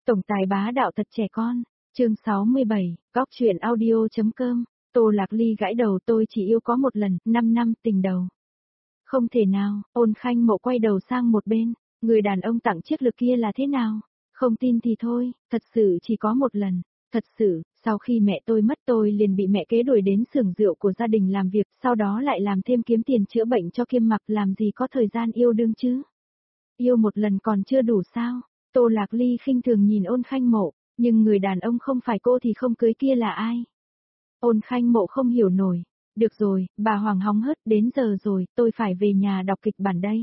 Tổng tài bá đạo thật trẻ con. Chương 67, góc truyện audio.com. Tô Lạc Ly gãi đầu, tôi chỉ yêu có một lần, 5 năm tình đầu. Không thể nào, Ôn Khanh Mộ quay đầu sang một bên, người đàn ông tặng chiếc lược kia là thế nào? Không tin thì thôi, thật sự chỉ có một lần. Thật sự, sau khi mẹ tôi mất tôi liền bị mẹ kế đuổi đến xưởng rượu của gia đình làm việc, sau đó lại làm thêm kiếm tiền chữa bệnh cho Kiêm Mặc, làm gì có thời gian yêu đương chứ? Yêu một lần còn chưa đủ sao? Tô Lạc Ly khinh thường nhìn Ôn Khanh Mộ, nhưng người đàn ông không phải cô thì không cưới kia là ai? Ôn Khanh Mộ không hiểu nổi. Được rồi, bà Hoàng hóng hớt, đến giờ rồi, tôi phải về nhà đọc kịch bản đây.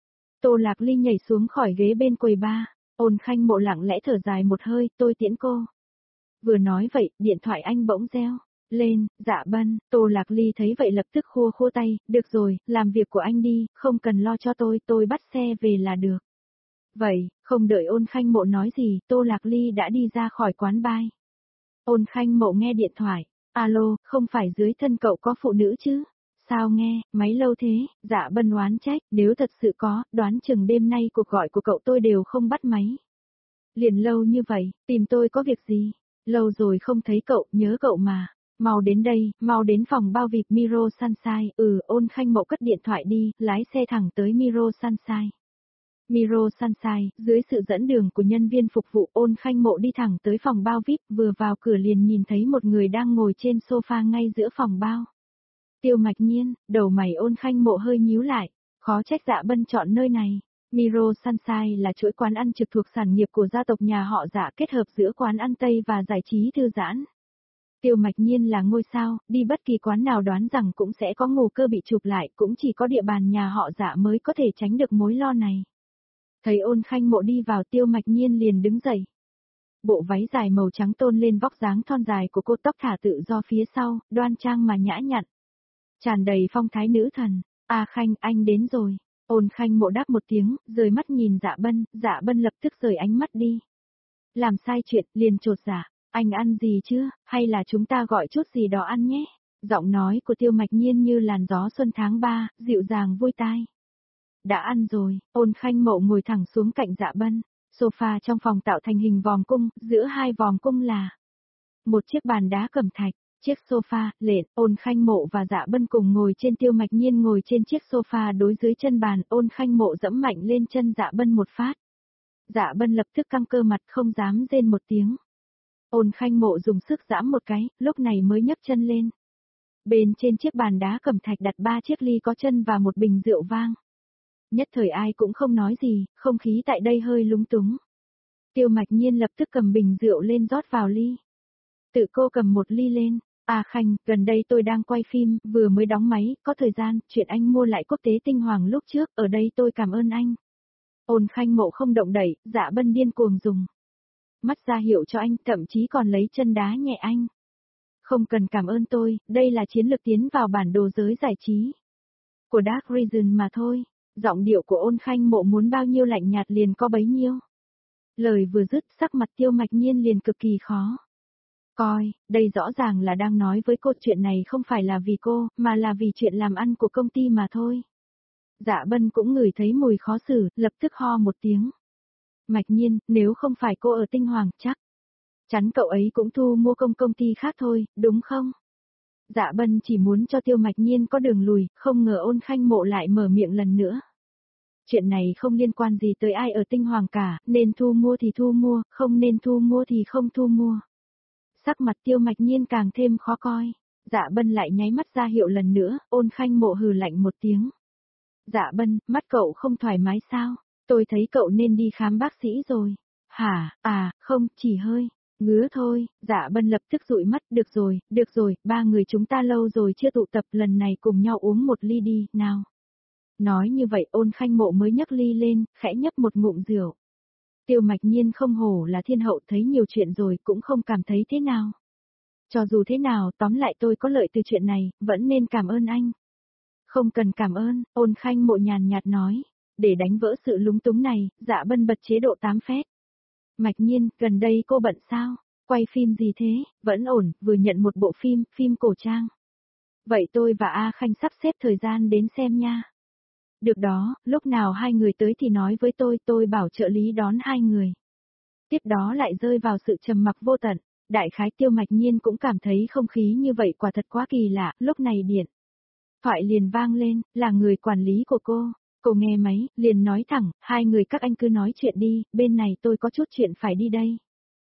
Tô Lạc Ly nhảy xuống khỏi ghế bên quầy bar, Ôn Khanh Mộ lặng lẽ thở dài một hơi, tôi tiễn cô. Vừa nói vậy, điện thoại anh bỗng reo lên. Dạ Bân. Tô Lạc Ly thấy vậy lập tức khua khua tay, được rồi, làm việc của anh đi, không cần lo cho tôi bắt xe về là được. Vậy, không đợi Ôn Khanh Mộ nói gì, Tô Lạc Ly đã đi ra khỏi quán bar. Ôn Khanh Mộ nghe điện thoại, alo, không phải dưới thân cậu có phụ nữ chứ? Sao nghe, máy lâu thế? Dạ Bân oán trách, nếu thật sự có, đoán chừng đêm nay cuộc gọi của cậu tôi đều không bắt máy. Liền lâu như vậy, tìm tôi có việc gì? Lâu rồi không thấy cậu, nhớ cậu mà. Mau đến đây, mau đến phòng bao vip Miro Sunshine. Ôn Khanh Mộ cất điện thoại đi, lái xe thẳng tới Miro Sunshine. Miro Sunshine, dưới sự dẫn đường của nhân viên phục vụ, Ôn Khanh Mộ đi thẳng tới phòng bao VIP, vừa vào cửa liền nhìn thấy một người đang ngồi trên sofa ngay giữa phòng bao. Tiêu Mạch Nhiên. Đầu mày Ôn Khanh Mộ hơi nhíu lại, khó trách Dạ Bân chọn nơi này. Miro Sunshine là chuỗi quán ăn trực thuộc sản nghiệp của gia tộc nhà họ Dạ, kết hợp giữa quán ăn Tây và giải trí thư giãn. Tiêu Mạch Nhiên là ngôi sao, đi bất kỳ quán nào đoán rằng cũng sẽ có ngù cơ bị chụp lại, cũng chỉ có địa bàn nhà họ Dạ mới có thể tránh được mối lo này. Thấy Ôn Khanh Mộ đi vào, Tiêu Mạch Nhiên liền đứng dậy. Bộ váy dài màu trắng tôn lên vóc dáng thon dài của cô, tóc thả tự do phía sau, đoan trang mà nhã nhặn. Tràn đầy phong thái nữ thần. A Khanh, anh đến rồi. Ôn Khanh Mộ đáp một tiếng, rời mắt nhìn Dạ Bân lập tức rời ánh mắt đi. Làm sai chuyện, liền chột dạ, anh ăn gì chưa, hay là chúng ta gọi chút gì đó ăn nhé. Giọng nói của Tiêu Mạch Nhiên như làn gió xuân tháng 3, dịu dàng vui tai. Đã ăn rồi. Ôn Khanh Mộ ngồi thẳng xuống cạnh Dạ Bân. Sofa trong phòng tạo thành hình vòm cung, giữa hai vòm cung là một chiếc bàn đá cẩm thạch. Chiếc sofa, lện, Ôn Khanh Mộ và Dạ Bân cùng ngồi trên, Tiêu Mạch Nhiên ngồi trên chiếc sofa đối dưới chân bàn, Ôn Khanh Mộ dẫm mạnh lên chân Dạ Bân một phát. Dạ Bân lập tức căng cơ mặt, không dám rên một tiếng. Ôn Khanh Mộ dùng sức giãm một cái, lúc này mới nhấc chân lên. Bên trên chiếc bàn đá cẩm thạch đặt 3 chiếc ly có chân và một bình rượu vang. Nhất thời ai cũng không nói gì, không khí tại đây hơi lúng túng. Tiêu Mạch Nhiên lập tức cầm bình rượu lên rót vào ly. Tự cô cầm một ly lên. À Khanh, gần đây tôi đang quay phim, vừa mới đóng máy, có thời gian, chuyện anh mua lại quốc tế tinh hoàng lúc trước, ở đây tôi cảm ơn anh. Ôn Khanh Mộ không động đậy, Dạ Bân điên cuồng dùng mắt ra hiệu cho anh, thậm chí còn lấy chân đá nhẹ anh. Không cần cảm ơn tôi, đây là chiến lược tiến vào bản đồ giới giải trí của Dark Region mà thôi. Giọng điệu của Ôn Khanh Mộ muốn bao nhiêu lạnh nhạt liền có bấy nhiêu. Lời vừa dứt, sắc mặt Tiêu Mạch Nhiên liền cực kỳ khó coi, đây rõ ràng là đang nói với cô, chuyện này không phải là vì cô, mà là vì chuyện làm ăn của công ty mà thôi. Dạ Bân cũng ngửi thấy mùi khó xử, lập tức ho một tiếng. Mạch Nhiên, nếu không phải cô ở Tinh Hoàng, chắc chắn cậu ấy cũng thu mua công ty khác thôi, đúng không? Dạ Bân chỉ muốn cho Tiêu Mạch Nhiên có đường lùi, không ngờ Ôn Khanh Mộ lại mở miệng lần nữa. Chuyện này không liên quan gì tới ai ở Tinh Hoàng cả, nên thu mua thì thu mua, không nên thu mua thì không thu mua. Sắc mặt Tiêu Mạch Nhiên càng thêm khó coi. Dạ Bân lại nháy mắt ra hiệu lần nữa, Ôn Khanh Mộ hừ lạnh một tiếng. Dạ Bân, mắt cậu không thoải mái sao? Tôi thấy cậu nên đi khám bác sĩ rồi. Hả, không, chỉ hơi ngứa thôi. Dạ Bân lập tức dụi mắt, được rồi, ba người chúng ta lâu rồi chưa tụ tập, lần này cùng nhau uống một ly đi, nào. Nói như vậy Ôn Khanh Mộ mới nhấc ly lên, khẽ nhấp một ngụm rượu. Tiêu Mạch Nhiên không hổ là thiên hậu, thấy nhiều chuyện rồi cũng không cảm thấy thế nào. Cho dù thế nào, tóm lại tôi có lợi từ chuyện này, vẫn nên cảm ơn anh. Không cần cảm ơn, Ôn Khanh Mộ nhàn nhạt nói. Để đánh vỡ sự lúng túng này, Dạ Bân bật chế độ 8 phét. Mạch Nhiên, gần đây cô bận sao? Quay phim gì thế? Vẫn ổn, vừa nhận một bộ phim cổ trang. Vậy tôi và A Khanh sắp xếp thời gian đến xem nha. Được đó, lúc nào hai người tới thì nói với tôi bảo trợ lý đón hai người. Tiếp đó lại rơi vào sự trầm mặc vô tận. Đại khái Tiêu Mạch Nhiên cũng cảm thấy không khí như vậy quả thật quá kỳ lạ, lúc này điện thoại liền vang lên, là người quản lý của cô. Cô nghe máy, liền nói thẳng, hai người các anh cứ nói chuyện đi, bên này tôi có chút chuyện phải đi đây.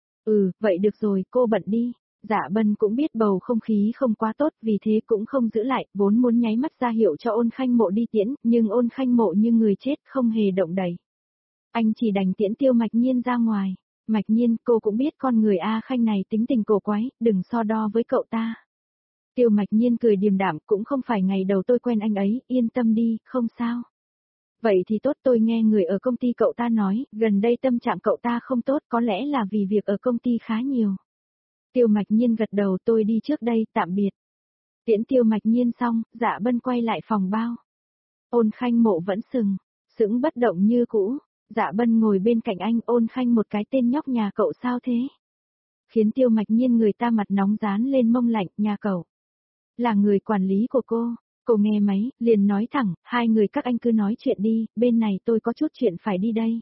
Ừ, vậy được rồi, cô bận đi. Dạ Bân cũng biết bầu không khí không quá tốt, vì thế cũng không giữ lại, vốn muốn nháy mắt ra hiệu cho Ôn Khanh Mộ đi tiễn, nhưng Ôn Khanh Mộ như người chết không hề động đậy. Anh chỉ đành tiễn Tiêu Mạch Nhiên ra ngoài. Mạch Nhiên, cô cũng biết con người A Khanh này tính tình cổ quái, đừng so đo với cậu ta. Tiêu Mạch Nhiên cười điềm đạm, cũng không phải ngày đầu tôi quen anh ấy, yên tâm đi, không sao. Vậy thì tốt, tôi nghe người ở công ty cậu ta nói, gần đây tâm trạng cậu ta không tốt, có lẽ là vì việc ở công ty khá nhiều. Tiêu Mạch Nhiên gật đầu, tôi đi trước đây, tạm biệt. Tiễn Tiêu Mạch Nhiên xong, Dạ Bân quay lại phòng bao. Ôn Khanh Mộ vẫn sững bất động như cũ. Dạ Bân ngồi bên cạnh anh, Ôn Khanh một cái tên nhóc nhà cậu sao thế? Khiến Tiêu Mạch Nhiên người ta mặt nóng dán lên mông lạnh, nhà cậu là người quản lý của cô. Cô nghe máy, liền nói thẳng, hai người các anh cứ nói chuyện đi, bên này tôi có chút chuyện phải đi đây.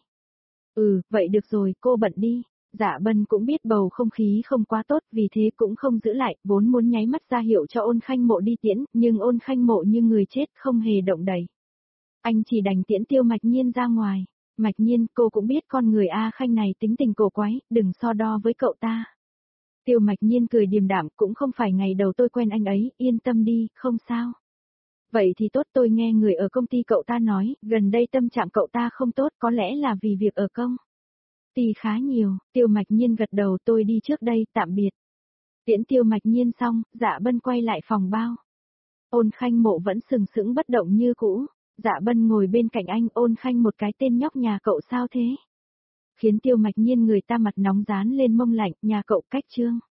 Ừ, vậy được rồi, cô bận đi. Dạ Bân cũng biết bầu không khí không quá tốt, vì thế cũng không giữ lại, vốn muốn nháy mắt ra hiệu cho Ôn Khanh Mộ đi tiễn, nhưng Ôn Khanh Mộ như người chết không hề động đậy. Anh chỉ đành tiễn Tiêu Mạch Nhiên ra ngoài. Mạch Nhiên, cô cũng biết con người A Khanh này tính tình cổ quái, đừng so đo với cậu ta. Tiêu Mạch Nhiên cười điềm đạm, cũng không phải ngày đầu tôi quen anh ấy, yên tâm đi, không sao. Vậy thì tốt, tôi nghe người ở công ty cậu ta nói, gần đây tâm trạng cậu ta không tốt, có lẽ là vì việc ở công ty khá nhiều. Tiêu Mạch Nhiên gật đầu, tôi đi trước đây, tạm biệt. Tiễn Tiêu Mạch Nhiên xong, Dạ Bân quay lại phòng bao. Ôn Khanh Mộ vẫn sững bất động như cũ. Dạ Bân ngồi bên cạnh anh, Ôn Khanh một cái tên nhóc nhà cậu sao thế? Khiến Tiêu Mạch Nhiên người ta mặt nóng dán lên mông lạnh, nhà cậu cách Trương